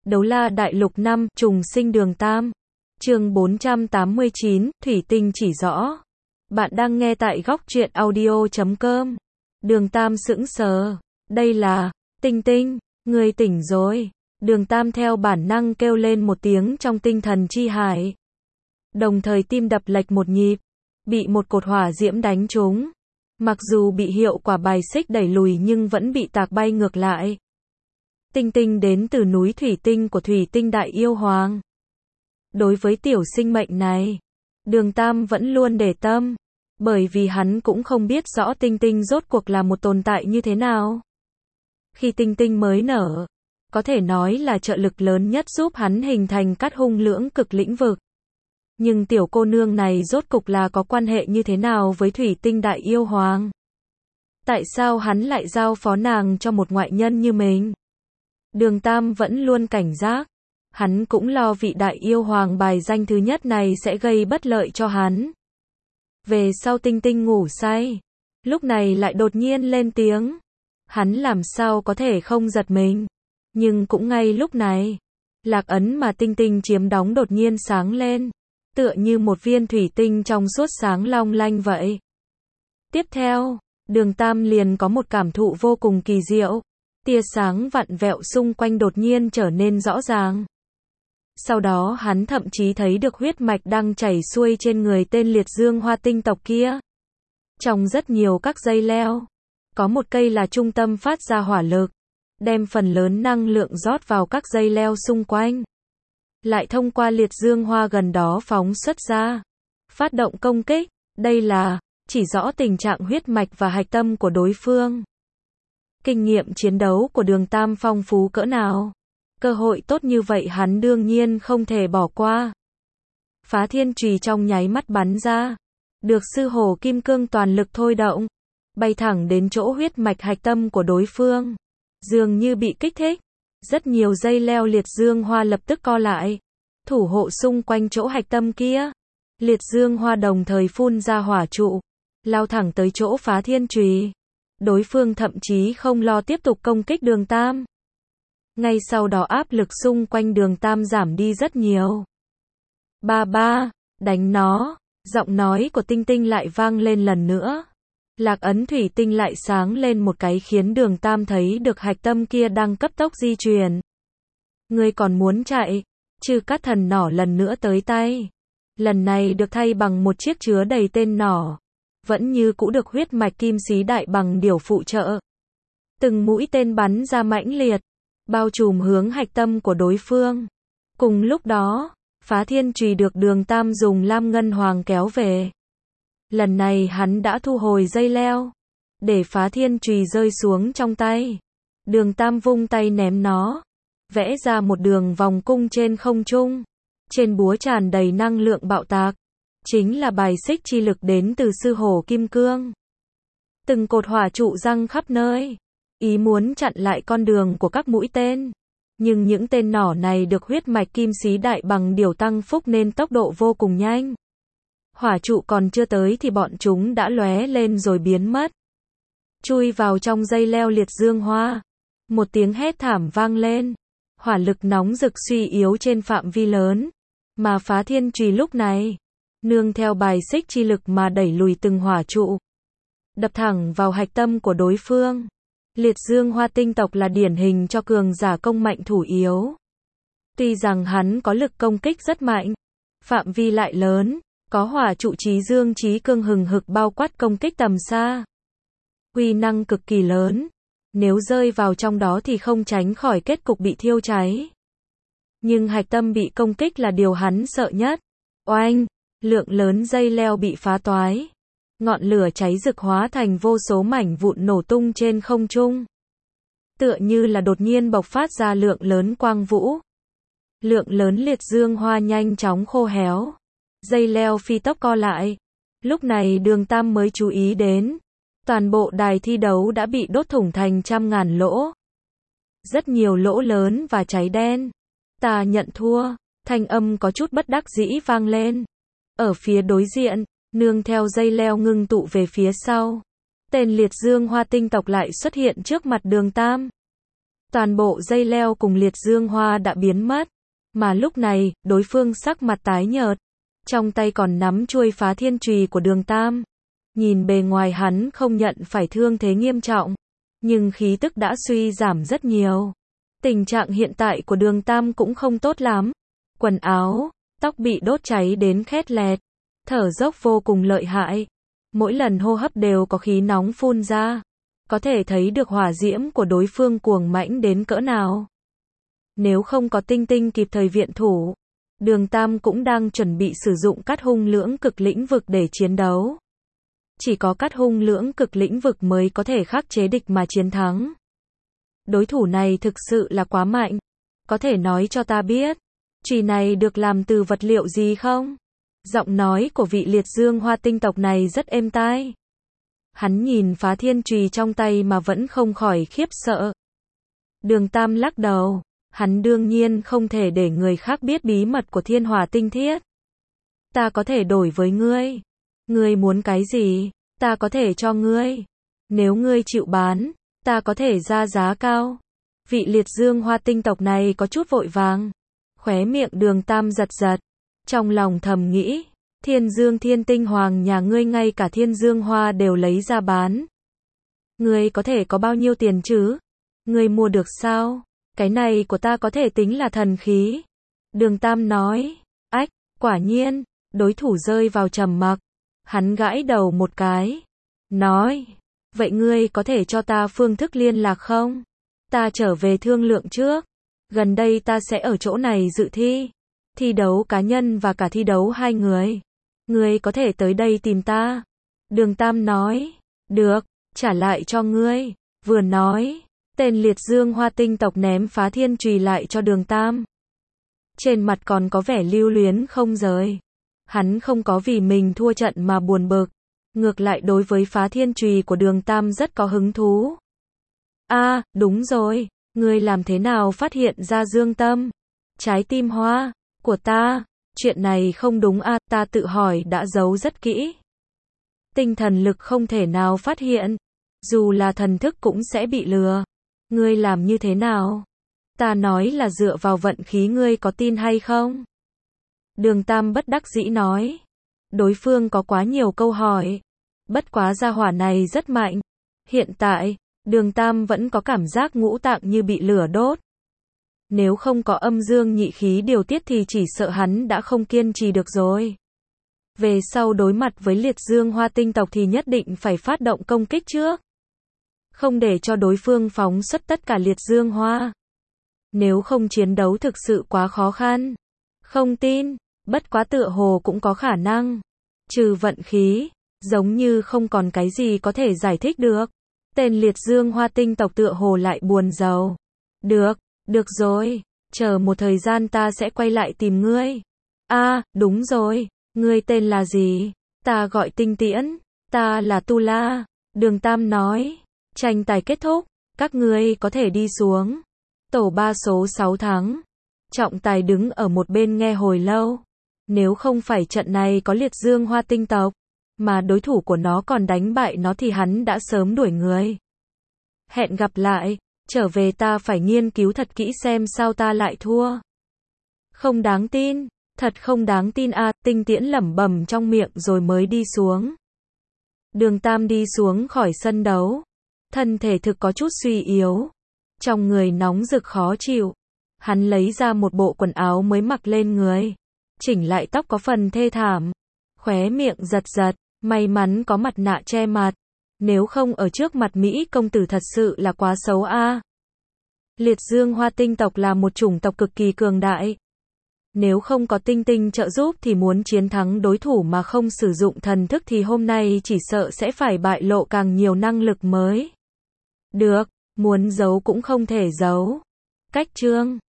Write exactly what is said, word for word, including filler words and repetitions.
Đấu La Đại Lục năm, trùng sinh Đường Tam. Chương bốn trăm tám mươi chín, Thủy Tinh chỉ rõ. Bạn đang nghe tại góc truyện audio chấm com. Đường Tam sững sờ. Đây là, Tinh Tinh, người tỉnh rồi. Đường Tam theo bản năng kêu lên một tiếng trong tinh thần chi hải. Đồng thời tim đập lệch một nhịp. Bị một cột hỏa diễm đánh trúng. Mặc dù bị hiệu quả bài xích đẩy lùi nhưng vẫn bị tạc bay ngược lại. Tinh Tinh đến từ núi Thủy Tinh của Thủy Tinh Đại Yêu Hoàng. Đối với tiểu sinh mệnh này, Đường Tam vẫn luôn để tâm, bởi vì hắn cũng không biết rõ Tinh Tinh rốt cuộc là một tồn tại như thế nào. Khi Tinh Tinh mới nở, có thể nói là trợ lực lớn nhất giúp hắn hình thành cát hung lưỡng cực lĩnh vực. Nhưng tiểu cô nương này rốt cục là có quan hệ như thế nào với Thủy Tinh Đại Yêu Hoàng? Tại sao hắn lại giao phó nàng cho một ngoại nhân như mình? Đường Tam vẫn luôn cảnh giác. Hắn cũng lo vị Đại Yêu Hoàng bài danh thứ nhất này sẽ gây bất lợi cho hắn. Về sau Tinh Tinh ngủ say, lúc này lại đột nhiên lên tiếng. Hắn làm sao có thể không giật mình. Nhưng cũng ngay lúc này, lạc ấn mà Tinh Tinh chiếm đóng đột nhiên sáng lên, tựa như một viên thủy tinh trong suốt sáng long lanh vậy. Tiếp theo, Đường Tam liền có một cảm thụ vô cùng kỳ diệu. Tia sáng vặn vẹo xung quanh đột nhiên trở nên rõ ràng. Sau đó hắn thậm chí thấy được huyết mạch đang chảy xuôi trên người tên liệt dương hoa tinh tộc kia. Trong rất nhiều các dây leo, có một cây là trung tâm phát ra hỏa lực, đem phần lớn năng lượng rót vào các dây leo xung quanh. Lại thông qua liệt dương hoa gần đó phóng xuất ra, phát động công kích. Đây là, chỉ rõ tình trạng huyết mạch và hạch tâm của đối phương. Kinh nghiệm chiến đấu của Đường Tam phong phú cỡ nào. Cơ hội tốt như vậy hắn đương nhiên không thể bỏ qua. Phá thiên chùy trong nháy mắt bắn ra. Được sư hổ kim cương toàn lực thôi động. Bay thẳng đến chỗ huyết mạch hạch tâm của đối phương. Dường như bị kích thích. Rất nhiều dây leo liệt dương hoa lập tức co lại. Thủ hộ xung quanh chỗ hạch tâm kia. Liệt dương hoa đồng thời phun ra hỏa trụ. Lao thẳng tới chỗ phá thiên chùy. Đối phương thậm chí không lo tiếp tục công kích Đường Tam. Ngay sau đó áp lực xung quanh Đường Tam giảm đi rất nhiều. Ba ba, đánh nó, giọng nói của Tinh Tinh lại vang lên lần nữa. Lạc ấn thủy tinh lại sáng lên một cái khiến Đường Tam thấy được hạch tâm kia đang cấp tốc di chuyển. Ngươi còn muốn chạy? Chư cát thần nỏ lần nữa tới tay. Lần này được thay bằng một chiếc chứa đầy tên nỏ. Vẫn như cũ được huyết mạch kim xí đại bằng điểu phụ trợ. Từng mũi tên bắn ra mãnh liệt, bao trùm hướng hạch tâm của đối phương. Cùng lúc đó, phá thiên chùy được Đường Tam dùng lam ngân hoàng kéo về. Lần này hắn đã thu hồi dây leo, để phá thiên chùy rơi xuống trong tay. Đường Tam vung tay ném nó, vẽ ra một đường vòng cung trên không trung. Trên búa tràn đầy năng lượng bạo tạc. Chính là bài xích chi lực đến từ sư hổ kim cương. Từng cột hỏa trụ răng khắp nơi, ý muốn chặn lại con đường của các mũi tên. Nhưng những tên nỏ này được huyết mạch kim xí đại bằng điểu tăng phúc nên tốc độ vô cùng nhanh. Hỏa trụ còn chưa tới thì bọn chúng đã lóe lên rồi biến mất. Chui vào trong dây leo liệt dương hoa. Một tiếng hét thảm vang lên. Hỏa lực nóng rực suy yếu trên phạm vi lớn. Mà phá thiên chùy lúc này, nương theo bài xích chi lực mà đẩy lùi từng hỏa trụ. Đập thẳng vào hạch tâm của đối phương. Liệt dương hoa tinh tộc là điển hình cho cường giả công mạnh thủ yếu. Tuy rằng hắn có lực công kích rất mạnh, phạm vi lại lớn, có hỏa trụ chí dương chí cương hừng hực bao quát công kích tầm xa. Uy năng cực kỳ lớn. Nếu rơi vào trong đó thì không tránh khỏi kết cục bị thiêu cháy. Nhưng hạch tâm bị công kích là điều hắn sợ nhất. Oanh! Lượng lớn dây leo bị phá toái. Ngọn lửa cháy rực hóa thành vô số mảnh vụn nổ tung trên không trung. Tựa như là đột nhiên bộc phát ra lượng lớn quang vũ. Lượng lớn liệt dương hoa nhanh chóng khô héo. Dây leo phi tốc co lại. Lúc này Đường Tam mới chú ý đến. Toàn bộ đài thi đấu đã bị đốt thủng thành trăm ngàn lỗ. Rất nhiều lỗ lớn và cháy đen. Ta nhận thua. Thanh âm có chút bất đắc dĩ vang lên. Ở phía đối diện, nương theo dây leo ngưng tụ về phía sau. Tên liệt dương hoa tinh tộc lại xuất hiện trước mặt Đường Tam. Toàn bộ dây leo cùng liệt dương hoa đã biến mất. Mà lúc này, đối phương sắc mặt tái nhợt. Trong tay còn nắm chuôi phá thiên chùy của Đường Tam. Nhìn bề ngoài hắn không nhận phải thương thế nghiêm trọng. Nhưng khí tức đã suy giảm rất nhiều. Tình trạng hiện tại của Đường Tam cũng không tốt lắm. Quần áo, tóc bị đốt cháy đến khét lẹt. Thở dốc vô cùng lợi hại. Mỗi lần hô hấp đều có khí nóng phun ra. Có thể thấy được hỏa diễm của đối phương cuồng mãnh đến cỡ nào. Nếu không có Tinh Tinh kịp thời viện thủ, Đường Tam cũng đang chuẩn bị sử dụng cắt hung lưỡng cực lĩnh vực để chiến đấu. Chỉ có cắt hung lưỡng cực lĩnh vực mới có thể khắc chế địch mà chiến thắng. Đối thủ này thực sự là quá mạnh. Có thể nói cho ta biết, chùy này được làm từ vật liệu gì không? Giọng nói của vị liệt dương hoa tinh tộc này rất êm tai. Hắn nhìn phá thiên chùy trong tay mà vẫn không khỏi khiếp sợ. Đường Tam lắc đầu. Hắn đương nhiên không thể để người khác biết bí mật của thiên hỏa tinh thiết. Ta có thể đổi với ngươi. Ngươi muốn cái gì, ta có thể cho ngươi. Nếu ngươi chịu bán, ta có thể ra giá cao. Vị liệt dương hoa tinh tộc này có chút vội vàng. Khóe miệng Đường Tam giật giật. Trong lòng thầm nghĩ, Thiên Dương Thiên Tinh Hoàng nhà ngươi ngay cả Thiên Dương Hoa đều lấy ra bán. Ngươi có thể có bao nhiêu tiền chứ? Ngươi mua được sao? Cái này của ta có thể tính là thần khí. Đường Tam nói, ách, quả nhiên, đối thủ rơi vào trầm mặc. Hắn gãi đầu một cái. Nói, vậy ngươi có thể cho ta phương thức liên lạc không? Ta trở về thương lượng trước. Gần đây ta sẽ ở chỗ này dự thi. Thi đấu cá nhân và cả thi đấu hai người. Ngươi có thể tới đây tìm ta. Đường Tam nói, được, trả lại cho ngươi. Vừa nói, tên liệt dương hoa tinh tộc ném phá thiên chùy lại cho Đường Tam. Trên mặt còn có vẻ lưu luyến không rời. Hắn không có vì mình thua trận mà buồn bực. Ngược lại đối với phá thiên chùy của Đường Tam rất có hứng thú. A, à, đúng rồi, ngươi làm thế nào phát hiện ra dương tâm? Trái tim hoa của ta, chuyện này không đúng a, à, ta tự hỏi đã giấu rất kỹ. Tinh thần lực không thể nào phát hiện, dù là thần thức cũng sẽ bị lừa. Ngươi làm như thế nào? Ta nói là dựa vào vận khí, ngươi có tin hay không? Đường Tam bất đắc dĩ nói. Đối phương có quá nhiều câu hỏi. Bất quá gia hỏa này rất mạnh. Hiện tại, Đường Tam vẫn có cảm giác ngũ tạng như bị lửa đốt. Nếu không có âm dương nhị khí điều tiết thì chỉ sợ hắn đã không kiên trì được rồi. Về sau đối mặt với liệt dương hoa tinh tộc thì nhất định phải phát động công kích trước. Không để cho đối phương phóng xuất tất cả liệt dương hoa. Nếu không chiến đấu thực sự quá khó khăn. Không tin, bất quá tựa hồ cũng có khả năng. Trừ vận khí, giống như không còn cái gì có thể giải thích được. Tên liệt dương hoa tinh tộc tựa hồ lại buồn rầu. Được, được rồi, chờ một thời gian ta sẽ quay lại tìm ngươi. A, à, đúng rồi, ngươi tên là gì? Ta gọi Tinh Tiễn, ta là Tu La. Đường Tam nói, tranh tài kết thúc, các ngươi có thể đi xuống. Tổ ba số sáu thắng. Trọng tài đứng ở một bên nghe hồi lâu. Nếu không phải trận này có liệt dương hoa tinh tộc, mà đối thủ của nó còn đánh bại nó thì hắn đã sớm đuổi người. Hẹn gặp lại, trở về ta phải nghiên cứu thật kỹ xem sao ta lại thua. Không đáng tin, thật không đáng tin a, à, Tinh Tiễn lẩm bẩm trong miệng rồi mới đi xuống. Đường Tam đi xuống khỏi sân đấu. Thân thể thực có chút suy yếu. Trong người nóng rực khó chịu. Hắn lấy ra một bộ quần áo mới mặc lên người. Chỉnh lại tóc có phần thê thảm. Khóe miệng giật giật. May mắn có mặt nạ che mặt. Nếu không ở trước mặt Mỹ công tử thật sự là quá xấu a. À. Liệt dương hoa tinh tộc là một chủng tộc cực kỳ cường đại. Nếu không có Tinh Tinh trợ giúp thì muốn chiến thắng đối thủ mà không sử dụng thần thức thì hôm nay chỉ sợ sẽ phải bại lộ càng nhiều năng lực mới. Được, muốn giấu cũng không thể giấu. Cách chương